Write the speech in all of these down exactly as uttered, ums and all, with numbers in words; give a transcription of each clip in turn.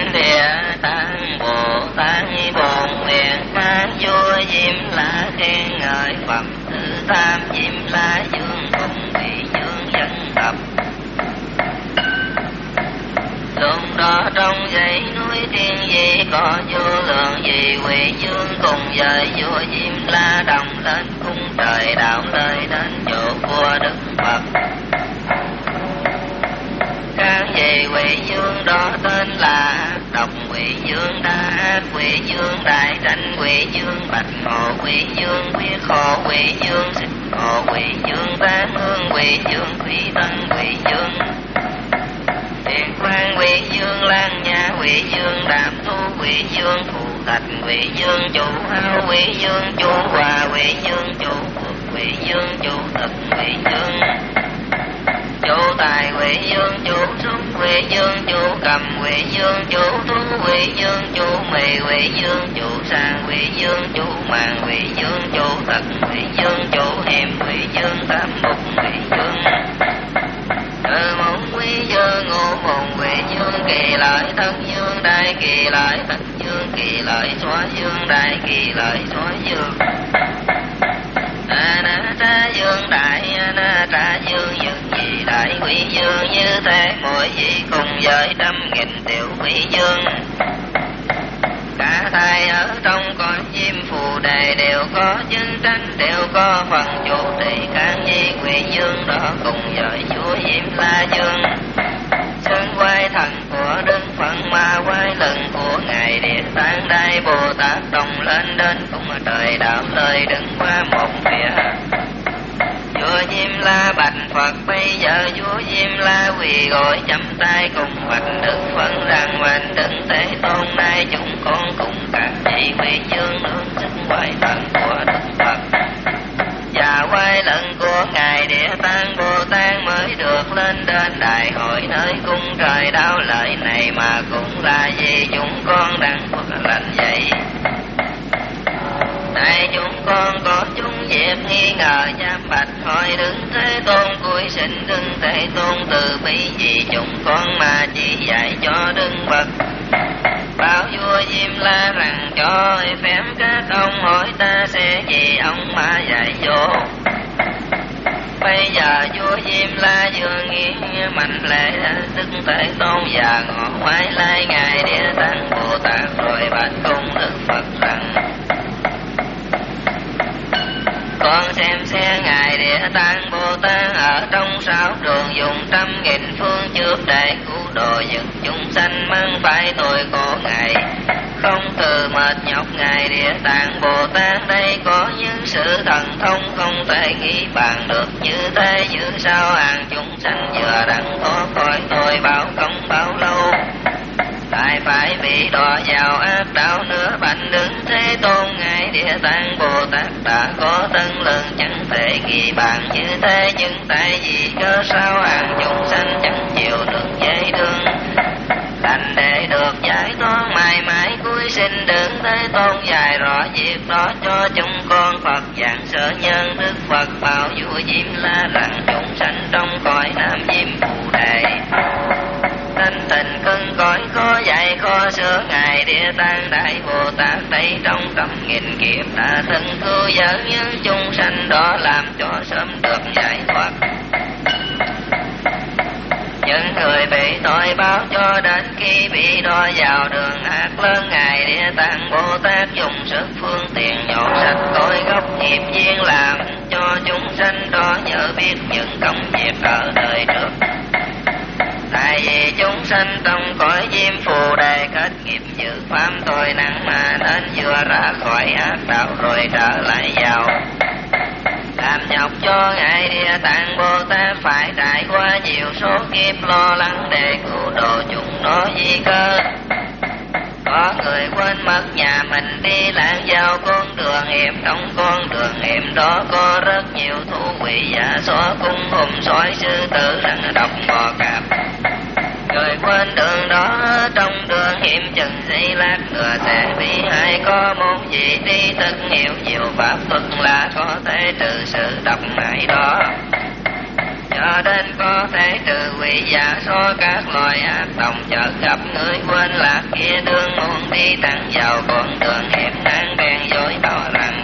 địa tạng Bồ Tát bồn nguyện các vua Diêm La khen ngợi Phật thứ tam Diêm La dương cùng vị dương dân tập. Lúc đó trong dãy núi Thiên Di có vô lượng vị quỷ dương cùng với vua Diêm La đồng lên cung trời đạo lời đến chỗ vua Đức Phật. Các vị quỷ dương đó tên là Độc quỷ dương, Đa ác quỷ dương, Đại tranh quỷ dương, Bạch hộ quỷ dương, Quyết hộ quỷ dương, Xích hộ quỷ dương, Tám hương quỷ dương, Thủy tân quỷ dương, Thiền quan quỷ dương, Lan nha quỷ dương, Đạm thu quỷ dương, Thù thạch quỷ dương, Chủ hao quỷ dương, Chủ hòa quỷ dương, Chủ phước quỷ dương, Chủ thực quỷ dương, Chủ tài quỷ dương, Chủ súc quỷ dương, Chủ cầm quỷ dương, Chủ thú quỷ dương, Chủ mì quỷ dương, Chủ sang quỷ dương, Chủ màng quỷ dương, Chủ thật quỷ dương, Chủ hiểm quỷ dương, Tám mục quỷ dương, Từ mục quỷ dương, Ngũ mục quỷ dương, Kỳ lợi thân dương, Đại kỳ lợi thân dương, Kỳ lợi xóa dương, Đại kỳ lợi xóa dương, A na tra dương, Đại A na tra dương, dương gì đại quỷ dương, như thế mỗi vị cùng với trăm nghìn tiểu quỷ dương. Cả thai ở trong cõi Diêm Phù Đề đều có chứng tranh, đều có phần chủ trì các nhi quỷ dương đó cùng với vua Diêm La dương. Sơn quay thần của Đức Phật Ma quay lưng của ngài Địa Tạng Đại Bồ Tát đồng lên đến cùng trời đạo lời đứng qua một phía. Vua Diêm La bạch Phật, bây giờ vua Diêm La quỳ gối chắp tay cùng bạch Đức Phật rằng: Bạch Đức Thế Tôn, nay chúng con cùng các vị quỷ dương nương sức quay thần của Đức Phật và quay lưng của ngài Địa Tạng Bồ Tát mới được lên đến đại hội nơi cung trời đạo lợi này, mà cũng là vì chúng con đang Phật lành vậy. Này chúng con có chúng việc nghi ngờ giam bạch hỏi Đức Thế Tôn, cúi xin Đức Thế Tôn từ bi vì chúng con mà chỉ dạy cho Đức Phật. Bảo vua Diêm La rằng: cho phép các ông hỏi ta sẽ gì ông mà dạy dỗ. Bây giờ vua Diêm La vừa nghe mạnh lệ Đức Thế Tôn và ngọ ngoái lai ngài Địa Tạng Bồ Tát, rồi bạch cùng Đức Phật rằng: con xem xe ngài Địa Tạng Bồ Tát ở trong sáu đường dùng trăm nghìn phương trước để cứu độ những chúng sanh mang phải tội của ngài, không từ mệt nhọc. Ngài Địa Tạng Bồ Tát đây có những sự thần thông không thể nghĩ bàn được, như thế như sao hàng chúng sanh vừa đặng thoát khỏi tội báo công bao lâu, tại phải bị đọa vào ác đạo nữa. Bạch Đức Thế Tôn, ngài Địa Tạng Bồ Tát đã có thân lượng chẳng thể ghi bàn như thế, nhưng tại vì cớ sao hàng chúng sanh chẳng chịu được dây đường thành để được giải thoát, mãi mãi cuối sinh Đức Thế Tôn dạy rõ việc đó cho chúng con. Phật dạng sở nhân Đức Phật bảo vua Diêm La rằng: chúng sanh trong cõi Nam Diêm Phù Đề thanh tình cưng cõi khó dạy khó sửa, ngài Địa Tạng Đại Bồ Tát đây trong trăm nghìn kiếp đã từng cứu dẫn những chúng sanh đó, làm cho sớm được giải thoát. Những người bị tội báo cho đến khi bị đọa vào đường ác lớn, ngài Địa Tạng Bồ Tát dùng sức phương tiện nhổ sạch cõi gốc nghiệp duyên, làm cho chúng sanh đó nhớ biết những công việc ở đời trước. Tại vì chúng sanh trong cõi Diêm Phù Đề kết nghiệp dữ phạm tội nặng, mà nên vừa ra khỏi ác đạo rồi trở lại vào làm nhọc cho ngài Địa Tạng Bồ Tát phải trải qua nhiều số kiếp lo lắng để cứu độ chúng nó vì cơ. Có người quên mất nhà mình đi lạc vào con đường hiểm, trong con đường hiểm đó có rất nhiều thú quỷ giả xó cung hùm sói sư tử rắn độc bò cạp. Người quên đường đó trong đường hiểm chừng giây lát nữa sẽ bị hại. Có một vị trí thức hiểu nhiều pháp thuật là có thể trừ sự độc hại đó. cho đến có thể trừ quỷ giả số các loài ác đồng chợt gặp người quên lạc kia đương muốn đi thẳng vào con đường hiểm năng bèn dối bảo rằng: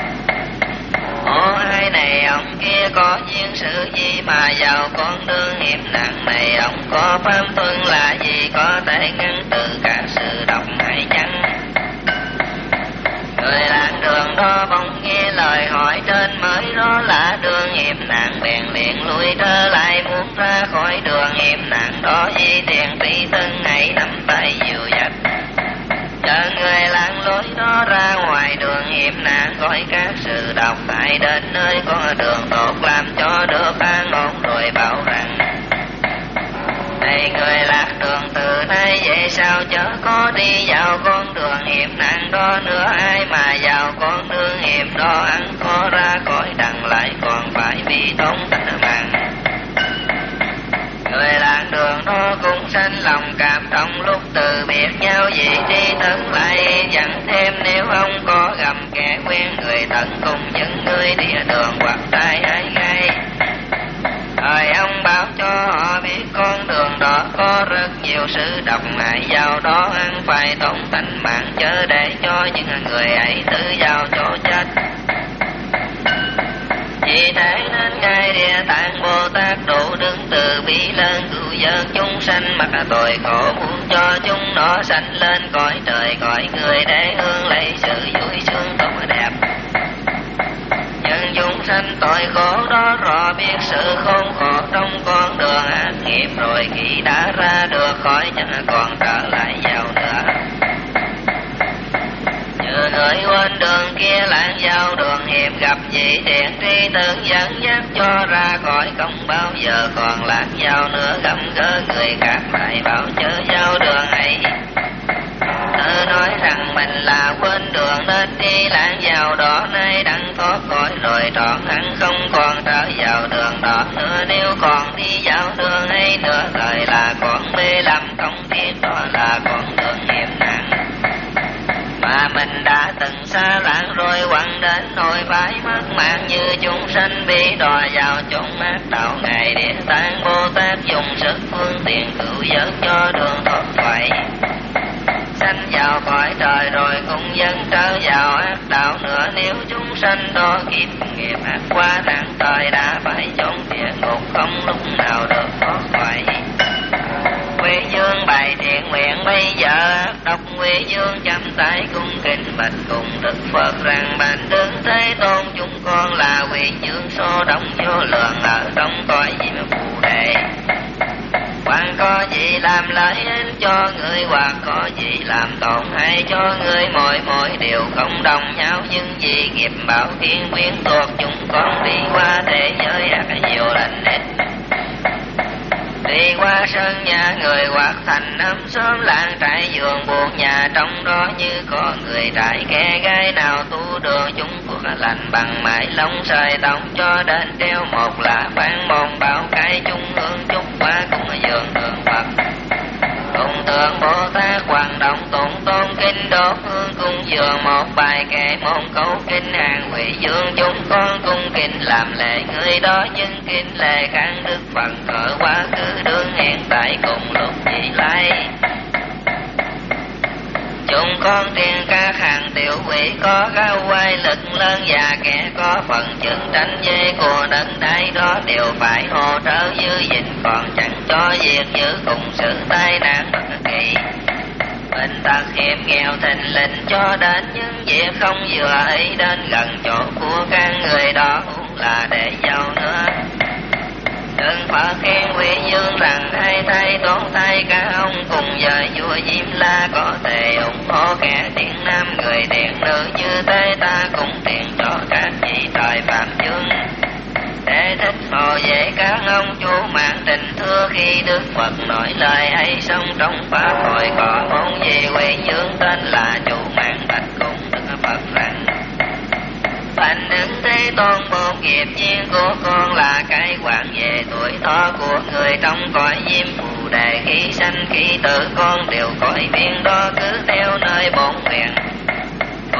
Ồ ai này ông kia có duyên sự gì mà vào con đường hiểm nặng này, ông có pháp tuân là gì có thể ngăn trừ cả sự độc hại chăng? Người làng đường đó bỗng nghe lời hỏi trên mới đó là đường hiểm nạn, bèn liền lui trở lại muốn ra khỏi đường hiểm nạn đó, vì tiền tri thân hãy nắm tay dìu dắt chờ người làng lối đó ra ngoài đường hiểm nạn, coi các sự độc hại đến nơi có đường tốt làm cho được an ổn, rồi bảo rằng: Này người lạc đường, từ nay về sau chớ có đi vào con đường hiểm nạn đó nữa, ai mà vào con đường hiểm đó ăn khó ra khỏi đặng lại còn phải bị tổn tính mạng. Người làng đường đó cũng sanh lòng cảm động, lúc từ biệt nhau vị trí thân lại dặn thêm: Nếu ông có gặp kẻ quen người thân cùng những người địa đường hoặc tai ai gai, thời ông báo cho họ biết con đường đó có rất nhiều sự độc hại, vào đó ăn phải tổn tánh mạng, chớ để cho những người ấy tự vào chỗ chết. Vì thế nên Ngài Địa Tạng Bồ Tát độ đứng từ bi lên cứu vớt chúng sanh mặc tội khổ, muốn cho chúng nó sanh lên cõi trời cõi người để hương lấy sự vui sướng tốt đẹp. Nhưng chúng sanh tội khổ đó rõ biết sự khốn khổ trong con đường ác nghiệp, rồi khi đã ra được khỏi chẳng còn trở lại vào nữa. Như người quên đường kia lãng vào đường hiểm, gặp vị thiện tri tưởng dẫn dắt cho ra khỏi, không bao giờ còn lạc vào nữa. Gặp gỡ người khác lại bảo chớ vào đường ấy, tự nói rằng mình là quên đường nên đi lãng vào đó, nay đặng thoát khỏi rồi trọn hẳn không còn trở vào đường đó nữa. Nếu còn đi vào đường ấy nữa, thời là còn mê lầm không biết đó là con đường hiểm nạn mà mình đã từng xa lãng rồi, quăng đến nỗi phải mất mạng như chúng sanh bị đọa vào chốn ác đạo. Ngài Địa Tạng Bồ Tát dùng sức phương tiện cứu vớt cho đường thoát vậy, sanh vào cõi trời rồi cũng dần trở vào ác đạo nữa. Nếu chúng sanh đó kiếp nghiệp ác quá nặng, thời đã phải chốn địa ngục không lúc nào được thoát khỏi. Quê dương bài thiện nguyện bây giờ đọc quê dương chăm tay cung kính bạch cùng Đức Phật rằng: Bạch Đức Thế Tôn, chúng con là quê dương số đông vô lượng ở trong cõi diêm phù đề, hoặc có gì làm lợi ích cho người, hoặc có gì làm tổn hại cho người, mỗi mỗi điều không đồng nhau, nhưng vì nghiệp bảo khiến quyến thuộc chúng con đi qua thế giới ác nhiều lần ít. Đi qua sân nhà người hoặc thành năm xóm làng trại vườn buồn nhà, trong đó như có người trại kẻ gái nào tu đường, chúng cuộc lành bằng mãi lông sợi tông cho đến treo một là phán môn bảo cái chung hương chúc qua cùng vườn đường Phật. Cùng tượng Bồ Tát hoạt động tụng tôn kinh đốt hương cung dường, một bài kệ môn câu kinh hàng quỷ dương, chúng con cung kính làm lễ người đó, nhưng kính lễ kháng Đức Phật ở quá khứ đương hiện tại cùng lúc vị lai. Chúng con tiền các hàng tiểu quỷ có cao quay lực lớn, và kẻ có phần chứng tranh dê của đất đai đó đều phải hỗ trợ giữ gìn, còn chẳng cho việc giữ cùng sự tai nạn bất kỳ. Bệnh tật hiểm nghèo thình lình cho đến những việc không vừa ấy đến gần chỗ của các người đó, cũng là để giàu nữa. Đừng Phật khen quý dương rằng hai thay tốn thay cả ông cùng với vua Diêm La có thể ủng hộ kẻ thiện nam người thiện nữ, như thế ta cũng tiền cho các vị thời phạm chương. Để thích hồ về các ông chú mạng tình thưa, khi Đức Phật nói lời ấy xong trong pháp hội có môn gì quý dương tên là chủ mạng bạch cùng Đức Phật rằng: Bạch Đức Thế Tôn, một nghiệp duyên của con là cái quản về tuổi thọ của người trong cõi diêm phù đề, khi sanh khi tử con đều cõi biên đó, cứ theo nơi bổn nguyện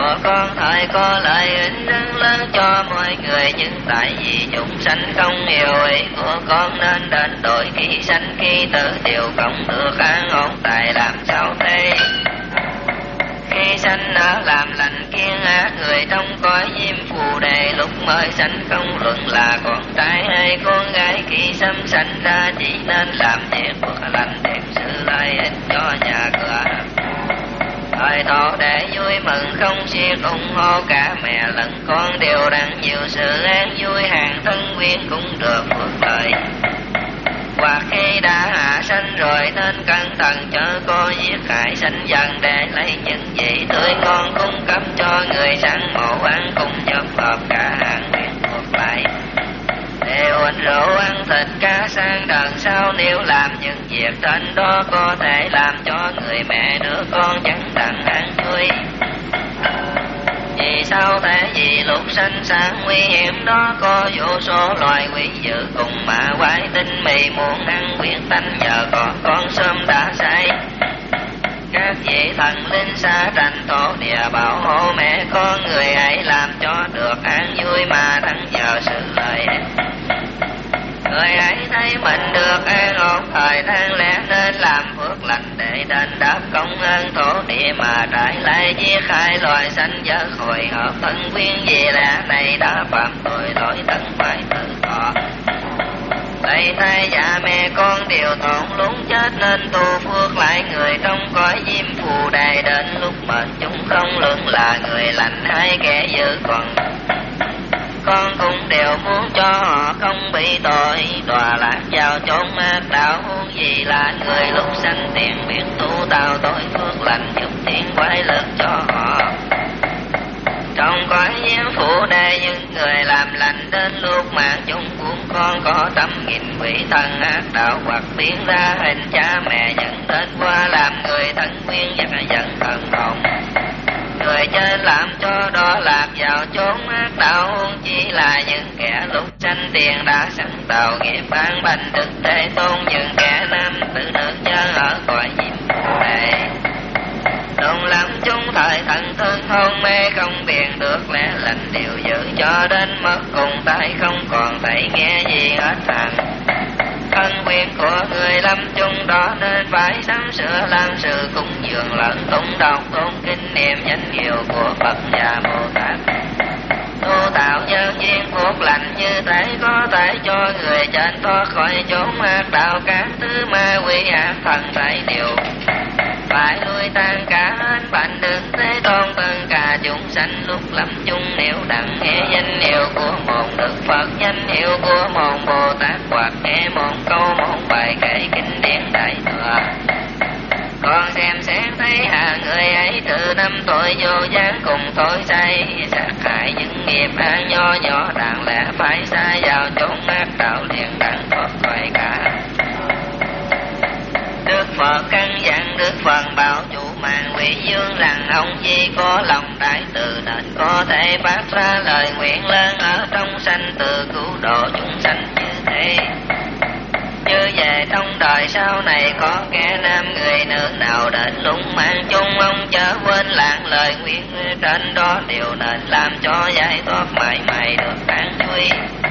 của con thời có lợi ích rất lớn cho mọi người, nhưng tại vì chúng sanh không hiểu ý của con nên đến đổi khi sanh khi tử đều không được an ổn. Tại làm sao thế? Khi sanh ở làm lành kiên ác, người trong cõi diêm phù đề lúc mới sanh không luận là con trai hay con gái, khi sanh sanh ra chỉ nên làm việc của lành đem sự lợi ích cho nhà cửa. Thời thọ để vui mừng không xiết, ủng hộ cả mẹ lẫn con đều đặng nhiều sự an vui, hàng thân quyến cũng được phước lợi. Hoặc khi đã hạ sanh rồi nên cẩn thận chớ có giết hại sanh dần, để lấy những gì tươi ngon cung cấp cho người sẵn mộ ăn cùng nhóm hợp cả hàng nguyện thuộc lại. Để uống rượu ăn thịt cá sang đằng sau, nếu làm những việc trên đó có thể làm cho người mẹ đứa con chẳng đặng ăn vui. Vì sao thế? Vì lúc sanh sang nguy hiểm đó có vô số loài quỷ dữ cùng mà quái tinh mì muốn ăn quyến tánh, nhờ có con sớm đã say. Các vị thần linh xa tranh tổ địa bảo hộ mẹ con người ấy, làm cho được an vui mà thắng nhờ sự lợi ích. Người ấy thấy mình được an ổn thời than lẽ nên làm phước lành để đền đáp công ơn thổ địa, mà trái lại giết hại loài sanh vật hồi hợp thân quyến, vì lẽ này đã phạm tội lỗi tận phải tự thọ. Thầy thai dạ mẹ con đều thổn lúng chết nên tu phước lại người trong cõi diêm phù đề, đến lúc mệt chúng không luận là người lành hay kẻ dữ, còn con cũng đều muốn cho họ không bị tội đọa lạc vào chốn ác đạo, huống gì là người lúc sanh tiền biết tu tạo tội phước lành giúp thiên quái lực cho họ. Trong cõi diêm phù đề những người làm lành đến lúc mạng chúng cuốn con có tâm nghìn vị thần ác đạo, hoặc biến ra hình cha mẹ dẫn đến qua làm người thân quyến và dẫn thần hồn. Người trên làm cho đó lạc vào chốn ác đạo, huống chi là những kẻ lúc sanh tiền đã sẵn tạo nghiệp ban bành đức Thế Tôn, những kẻ nam tử nữ nhân ở cõi diêm phù đề. Đồng lắm chúng thời thần thương hôn mê không biện được lẽ lành điều giữ, cho đến mất cùng tay không còn thấy nghe gì hết thằng. Thân quyền của người lâm chung đó nên phải sắm sửa làm sự cúng dường lẫn tụng đọc tôn kinh niệm danh hiệu của Phật và Bồ Tát. Tu tạo nhân duyên phước lành như thế có thể cho người trên thoát khỏi chốn ác đạo, các thứ ma quỷ ác thần phải điều phải lui tan cả hết bệnh được Thế Tôn. Tất cả chúng sanh lúc lâm chung nếu đặng nghe danh hiệu của một Đức Phật, danh hiệu của một Bồ Tát, hoặc nghe một câu một bài kệ kinh điển đại thừa, con xem xét thấy hà người ấy từ năm tuổi vô gián cùng tội say sát hại những nghiệp ác nho nhỏ, đặng lẽ phải xa vào chốn ác đạo liền đặng thoát khỏi cả. Đức Phật căn dặn Đức Phật bảo chủ mạng quỷ dương rằng ông chỉ có lòng đại từ nên có thể phát ra lời nguyện lớn ở trong sanh từ cứu độ chúng sanh như thế. Như về trong đời sau này có kẻ nam người nữ nào đến lung mang chung, ông chớ quên lãng lời nguyện trên đó, điều nên làm cho giải thoát mãi mãi được an vui.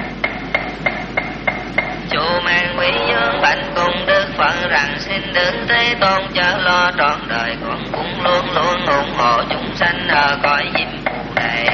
Chủ mang quý dương bạch cùng Đức Phật rằng xin Đức Thế Tôn chớ lo trọn đời, con cũng luôn luôn ủng hộ chúng sanh ở cõi diêm phù đề.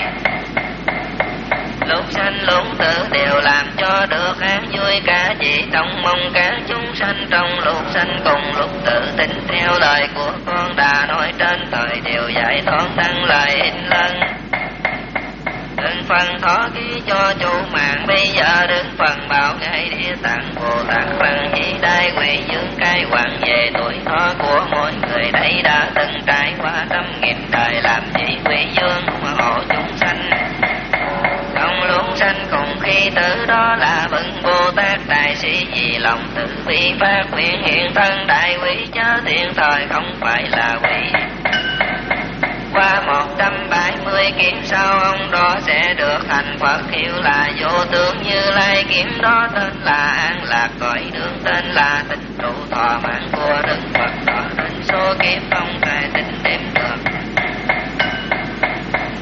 Lúc sanh lúc tử đều làm cho được an vui cả, vì trong mong các chúng sanh trong lúc sanh cùng lúc tự tin theo lời của con đã nói trên, thời đều giải thoát tăng lời in lân. Đừng phần thọ ký cho chủ mạng, bây giờ đừng phần bảo ngài Địa Tạng Bồ Tát rằng chỉ đại quỷ dương cai quản về tuổi thọ của mỗi người đây đã từng trải qua trăm nghìn đời, làm gì quỷ dương mà hộ chúng sanh. Trong lúc sanh cùng khi tử đó là bậc Bồ Tát đại sĩ, vì lòng từ bi phát nguyện hiện thân đại quỷ, chớ thiện thời không phải là quỷ. Qua một trăm bảy mươi kiếp sau ông đó sẽ được thành Phật, hiệu là vô tướng Như Lai. Kiếp đó tên là an lạc, cõi đường tên là tịnh trụ, thọ mạng của Đức Phật đó đến số kiếp không thể tính đếm được.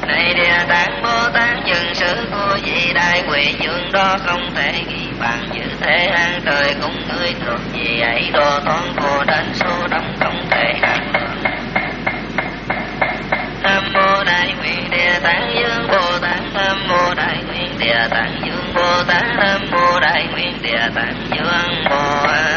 đại quỷ dương đó không thể ghi bằng, như thế hang trời cũng ngươi thuộc gì ấy đồ toán vô đến số đông không thể hạn lượng. Nam mô đại nguyện địa tạng dương Bồ Tát, Nam mô đại nguyện địa tạng dương Bồ Tát, Nam mô đại nguyện địa tạng dương Bồ Tát.